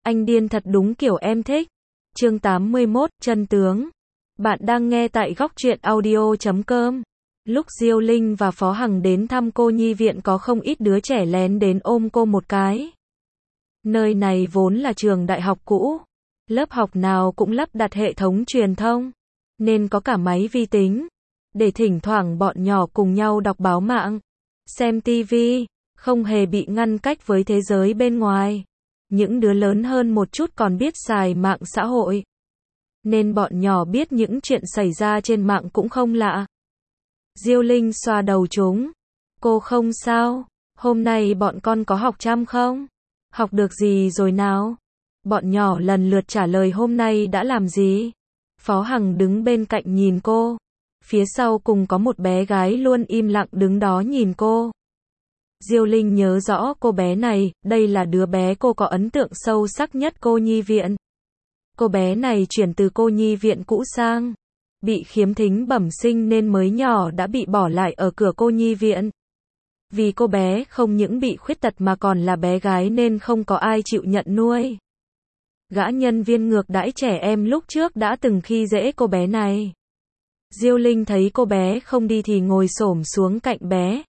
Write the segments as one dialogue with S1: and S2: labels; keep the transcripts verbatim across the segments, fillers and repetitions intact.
S1: Anh điên thật đúng kiểu em thích. Chương tám mươi mốt, chân tướng. Bạn đang nghe tại góc truyện audio chấm com. Lúc Diêu Linh và Phó Hằng đến thăm cô nhi viện có không ít đứa trẻ lén đến ôm cô một cái. Nơi này vốn là trường đại học cũ. Lớp học nào cũng lắp đặt hệ thống truyền thông. Nên có cả máy vi tính. Để thỉnh thoảng bọn nhỏ cùng nhau đọc báo mạng. Xem tivi. Không hề bị ngăn cách với thế giới bên ngoài. Những đứa lớn hơn một chút còn biết xài mạng xã hội. Nên bọn nhỏ biết những chuyện xảy ra trên mạng cũng không lạ. Diêu Linh xoa đầu chúng. Cô không sao. Hôm nay bọn con có học chăm không? Học được gì rồi nào? Bọn nhỏ lần lượt trả lời hôm nay đã làm gì? Phó Hằng đứng bên cạnh nhìn cô. Phía sau cùng có một bé gái luôn im lặng đứng đó nhìn cô. Diêu Linh nhớ rõ cô bé này, đây là đứa bé cô có ấn tượng sâu sắc nhất cô nhi viện. Cô bé này chuyển từ cô nhi viện cũ sang. Bị khiếm thính bẩm sinh nên mới nhỏ đã bị bỏ lại ở cửa cô nhi viện. Vì cô bé không những bị khuyết tật mà còn là bé gái nên không có ai chịu nhận nuôi. Gã nhân viên ngược đãi trẻ em lúc trước đã từng khi dễ cô bé này. Diêu Linh thấy cô bé không đi thì ngồi xổm xuống cạnh bé.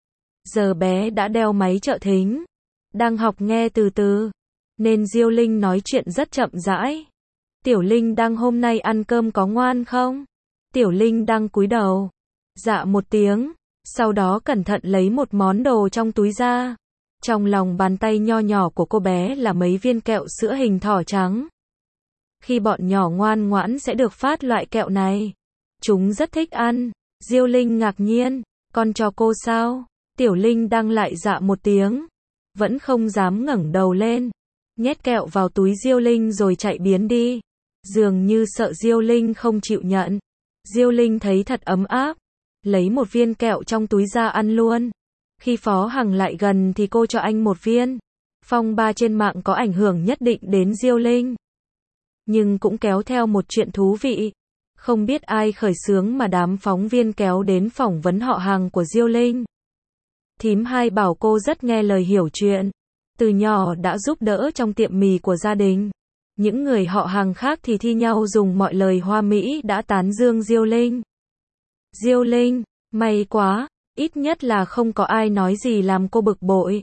S1: Giờ bé đã đeo máy trợ thính, đang học nghe từ từ, nên Diêu Linh nói chuyện rất chậm rãi. Tiểu Linh đang hôm nay ăn cơm có ngoan không? Tiểu Linh đang cúi đầu. Dạ một tiếng, sau đó cẩn thận lấy một món đồ trong túi ra. Trong lòng bàn tay nho nhỏ của cô bé là mấy viên kẹo sữa hình thỏ trắng. Khi bọn nhỏ ngoan ngoãn sẽ được phát loại kẹo này. Chúng rất thích ăn. Diêu Linh ngạc nhiên, con cho cô sao? Tiểu Linh đang lại dạ một tiếng, vẫn không dám ngẩng đầu lên, nhét kẹo vào túi Diêu Linh rồi chạy biến đi, dường như sợ Diêu Linh không chịu nhận. Diêu Linh thấy thật ấm áp, lấy một viên kẹo trong túi ra ăn luôn. Khi Phó Hằng lại gần thì cô cho anh một viên. Phong ba trên mạng có ảnh hưởng nhất định đến Diêu Linh, nhưng cũng kéo theo một chuyện thú vị. Không biết ai khởi xướng mà đám phóng viên kéo đến phỏng vấn họ hàng của Diêu Linh. Thím hai bảo cô rất nghe lời hiểu chuyện. Từ nhỏ đã giúp đỡ trong tiệm mì của gia đình. Những người họ hàng khác thì thi nhau dùng mọi lời hoa mỹ đã tán dương Diêu Linh. Diêu Linh, may quá, ít nhất là không có ai nói gì làm cô bực bội.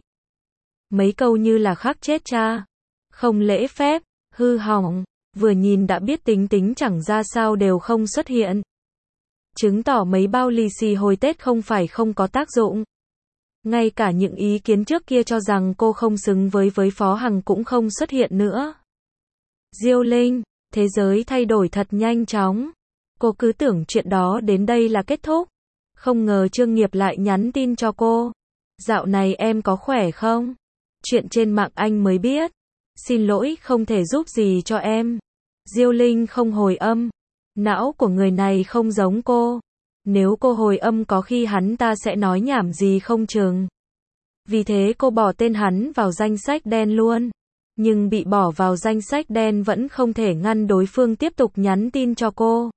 S1: Mấy câu như là khắc chết cha, không lễ phép, hư hỏng, vừa nhìn đã biết tính tính chẳng ra sao đều không xuất hiện. Chứng tỏ mấy bao lì xì hồi Tết không phải không có tác dụng. Ngay cả những ý kiến trước kia cho rằng cô không xứng với với Phó Hằng cũng không xuất hiện nữa. Diêu Linh, thế giới thay đổi thật nhanh chóng. Cô cứ tưởng chuyện đó đến đây là kết thúc. Không ngờ Trương Nghiệp lại nhắn tin cho cô. Dạo này em có khỏe không? Chuyện trên mạng anh mới biết. Xin lỗi không thể giúp gì cho em. Diêu Linh không hồi âm. Não của người này không giống cô. Nếu cô hồi âm có khi hắn ta sẽ nói nhảm gì không chừng. Vì thế cô bỏ tên hắn vào danh sách đen luôn. Nhưng bị bỏ vào danh sách đen vẫn không thể ngăn đối phương tiếp tục nhắn tin cho cô.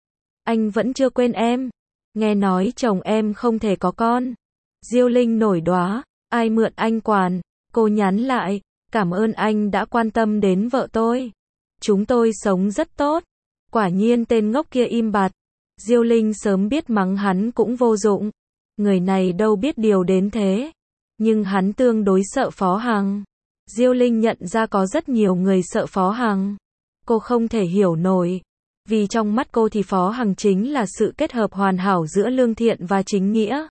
S1: Anh vẫn chưa quên em. Nghe nói chồng em không thể có con. Diêu Linh nổi đoá. Ai mượn anh quản. Cô nhắn lại. Cảm ơn anh đã quan tâm đến vợ tôi. Chúng tôi sống rất tốt. Quả nhiên tên ngốc kia im bặt. Diêu Linh sớm biết mắng hắn cũng vô dụng. Người này đâu biết điều đến thế. Nhưng hắn tương đối sợ Phó Hằng. Diêu Linh nhận ra có rất nhiều người sợ Phó Hằng. Cô không thể hiểu nổi. Vì trong mắt cô thì Phó Hằng chính là sự kết hợp hoàn hảo giữa lương thiện và chính nghĩa.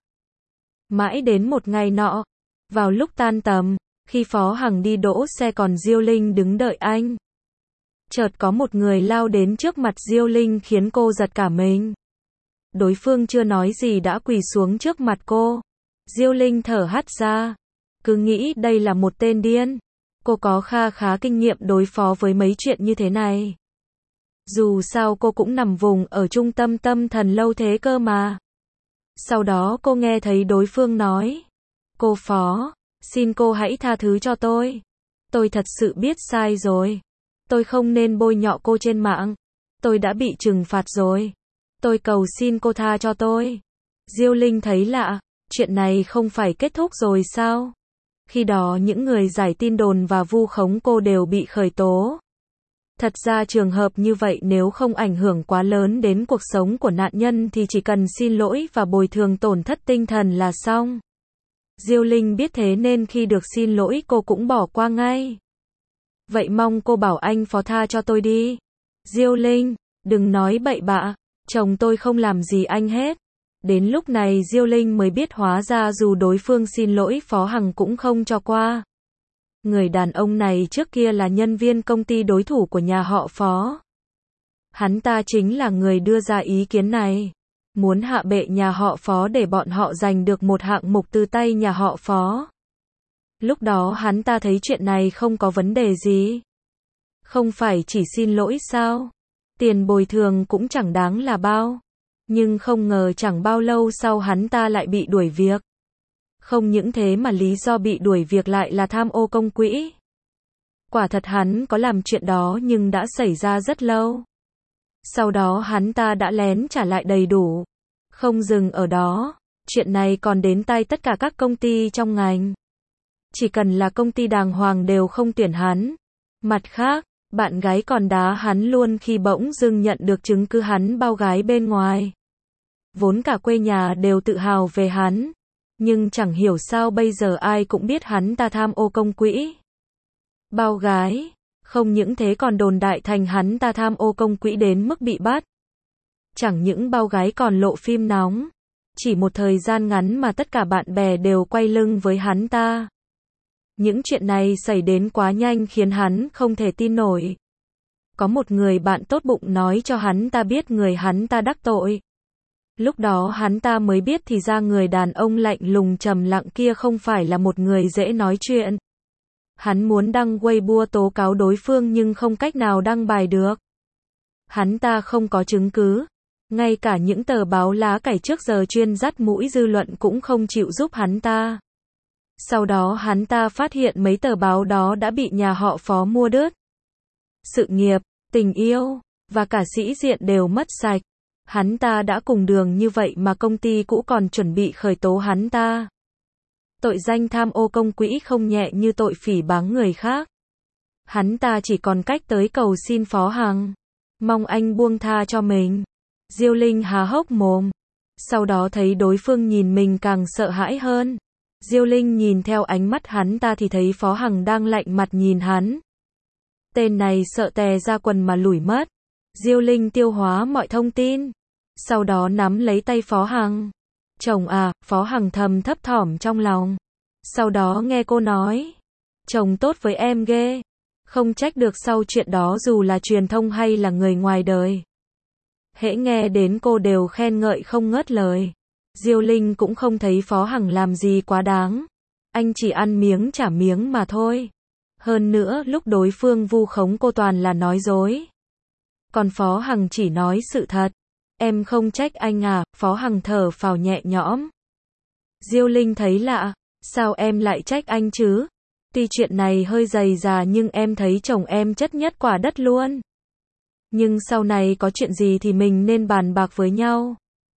S1: Mãi đến một ngày nọ, vào lúc tan tầm, khi Phó Hằng đi đỗ xe còn Diêu Linh đứng đợi anh. Chợt có một người lao đến trước mặt Diêu Linh khiến cô giật cả mình. Đối phương chưa nói gì đã quỳ xuống trước mặt cô. Diêu Linh thở hắt ra. Cứ nghĩ đây là một tên điên. Cô có kha khá kinh nghiệm đối phó với mấy chuyện như thế này. Dù sao cô cũng nằm vùng ở trung tâm tâm thần lâu thế cơ mà. Sau đó cô nghe thấy đối phương nói. Cô Phó, xin cô hãy tha thứ cho tôi. Tôi thật sự biết sai rồi. Tôi không nên bôi nhọ cô trên mạng. Tôi đã bị trừng phạt rồi. Tôi cầu xin cô tha cho tôi. Diêu Linh thấy lạ. Chuyện này không phải kết thúc rồi sao? Khi đó những người giải tin đồn và vu khống cô đều bị khởi tố. Thật ra trường hợp như vậy nếu không ảnh hưởng quá lớn đến cuộc sống của nạn nhân thì chỉ cần xin lỗi và bồi thường tổn thất tinh thần là xong. Diêu Linh biết thế nên khi được xin lỗi cô cũng bỏ qua ngay. Vậy mong cô bảo anh phó tha cho tôi đi. Diêu Linh, đừng nói bậy bạ, chồng tôi không làm gì anh hết. Đến lúc này Diêu Linh mới biết hóa ra dù đối phương xin lỗi Phó Hằng cũng không cho qua. Người đàn ông này trước kia là nhân viên công ty đối thủ của nhà họ Phó. Hắn ta chính là người đưa ra ý kiến này. Muốn hạ bệ nhà họ Phó để bọn họ giành được một hạng mục từ tay nhà họ Phó. Lúc đó hắn ta thấy chuyện này không có vấn đề gì. Không phải chỉ xin lỗi sao? Tiền bồi thường cũng chẳng đáng là bao. Nhưng không ngờ chẳng bao lâu sau hắn ta lại bị đuổi việc. Không những thế mà lý do bị đuổi việc lại là tham ô công quỹ. Quả thật hắn có làm chuyện đó nhưng đã xảy ra rất lâu. Sau đó hắn ta đã lén trả lại đầy đủ. Không dừng ở đó, chuyện này còn đến tay tất cả các công ty trong ngành. Chỉ cần là công ty đàng hoàng đều không tuyển hắn. Mặt khác, bạn gái còn đá hắn luôn khi bỗng dưng nhận được chứng cứ hắn bao gái bên ngoài. Vốn cả quê nhà đều tự hào về hắn. Nhưng chẳng hiểu sao bây giờ ai cũng biết hắn ta tham ô công quỹ. Bao gái, không những thế còn đồn đại thành hắn ta tham ô công quỹ đến mức bị bắt. Chẳng những bao gái còn lộ phim nóng. Chỉ một thời gian ngắn mà tất cả bạn bè đều quay lưng với hắn ta. Những chuyện này xảy đến quá nhanh khiến hắn không thể tin nổi. Có một người bạn tốt bụng nói cho hắn ta biết người hắn ta đắc tội. Lúc đó hắn ta mới biết thì ra người đàn ông lạnh lùng trầm lặng kia không phải là một người dễ nói chuyện. Hắn muốn đăng Weibo tố cáo đối phương nhưng không cách nào đăng bài được. Hắn ta không có chứng cứ. Ngay cả những tờ báo lá cải trước giờ chuyên dắt mũi dư luận cũng không chịu giúp hắn ta. Sau đó hắn ta phát hiện mấy tờ báo đó đã bị nhà họ Phó mua đứt. Sự nghiệp, tình yêu, và cả sĩ diện đều mất sạch. Hắn ta đã cùng đường như vậy mà công ty cũ còn chuẩn bị khởi tố hắn ta. Tội danh tham ô công quỹ không nhẹ như tội phỉ báng người khác. Hắn ta chỉ còn cách tới cầu xin Phó Hằng. Mong anh buông tha cho mình. Diêu Linh há hốc mồm. Sau đó thấy đối phương nhìn mình càng sợ hãi hơn. Diêu Linh nhìn theo ánh mắt hắn ta thì thấy Phó Hằng đang lạnh mặt nhìn hắn. Tên này sợ tè ra quần mà lủi mất. Diêu Linh tiêu hóa mọi thông tin. Sau đó nắm lấy tay Phó Hằng. Chồng à, Phó Hằng thầm thấp thỏm trong lòng. Sau đó nghe cô nói. Chồng tốt với em ghê. Không trách được sau chuyện đó dù là truyền thông hay là người ngoài đời. Hễ nghe đến cô đều khen ngợi không ngớt lời. Diêu Linh cũng không thấy Phó Hằng làm gì quá đáng. Anh chỉ ăn miếng trả miếng mà thôi. Hơn nữa lúc đối phương vu khống cô toàn là nói dối. Còn Phó Hằng chỉ nói sự thật. Em không trách anh à, Phó Hằng thở phào nhẹ nhõm. Diêu Linh thấy lạ, sao em lại trách anh chứ? Tuy chuyện này hơi dày dà nhưng em thấy chồng em chất nhất quả đất luôn. Nhưng sau này có chuyện gì thì mình nên bàn bạc với nhau.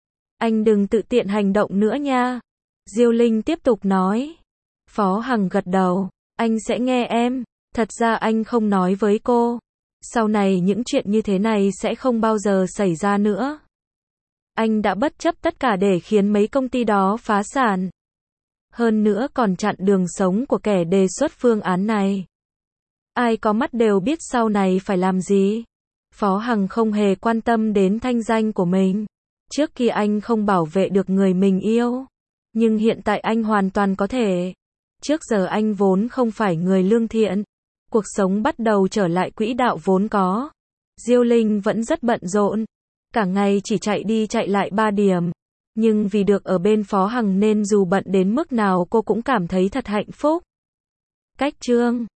S1: Anh đừng tự tiện hành động nữa nha. Diêu Linh tiếp tục nói. Phó Hằng gật đầu, anh sẽ nghe em. Thật ra anh không nói với cô. Sau này những chuyện như thế này sẽ không bao giờ xảy ra nữa. Anh đã bất chấp tất cả để khiến mấy công ty đó phá sản. Hơn nữa còn chặn đường sống của kẻ đề xuất phương án này. Ai có mắt đều biết sau này phải làm gì. Phó Hằng không hề quan tâm đến thanh danh của mình. Trước kia anh không bảo vệ được người mình yêu. Nhưng hiện tại anh hoàn toàn có thể. Trước giờ anh vốn không phải người lương thiện. Cuộc sống bắt đầu trở lại quỹ đạo vốn có. Diêu Linh vẫn rất bận rộn. Cả ngày chỉ chạy đi chạy lại ba điểm. Nhưng vì được ở bên Phó Hằng nên dù bận đến mức nào cô cũng cảm thấy thật hạnh phúc. Cách chương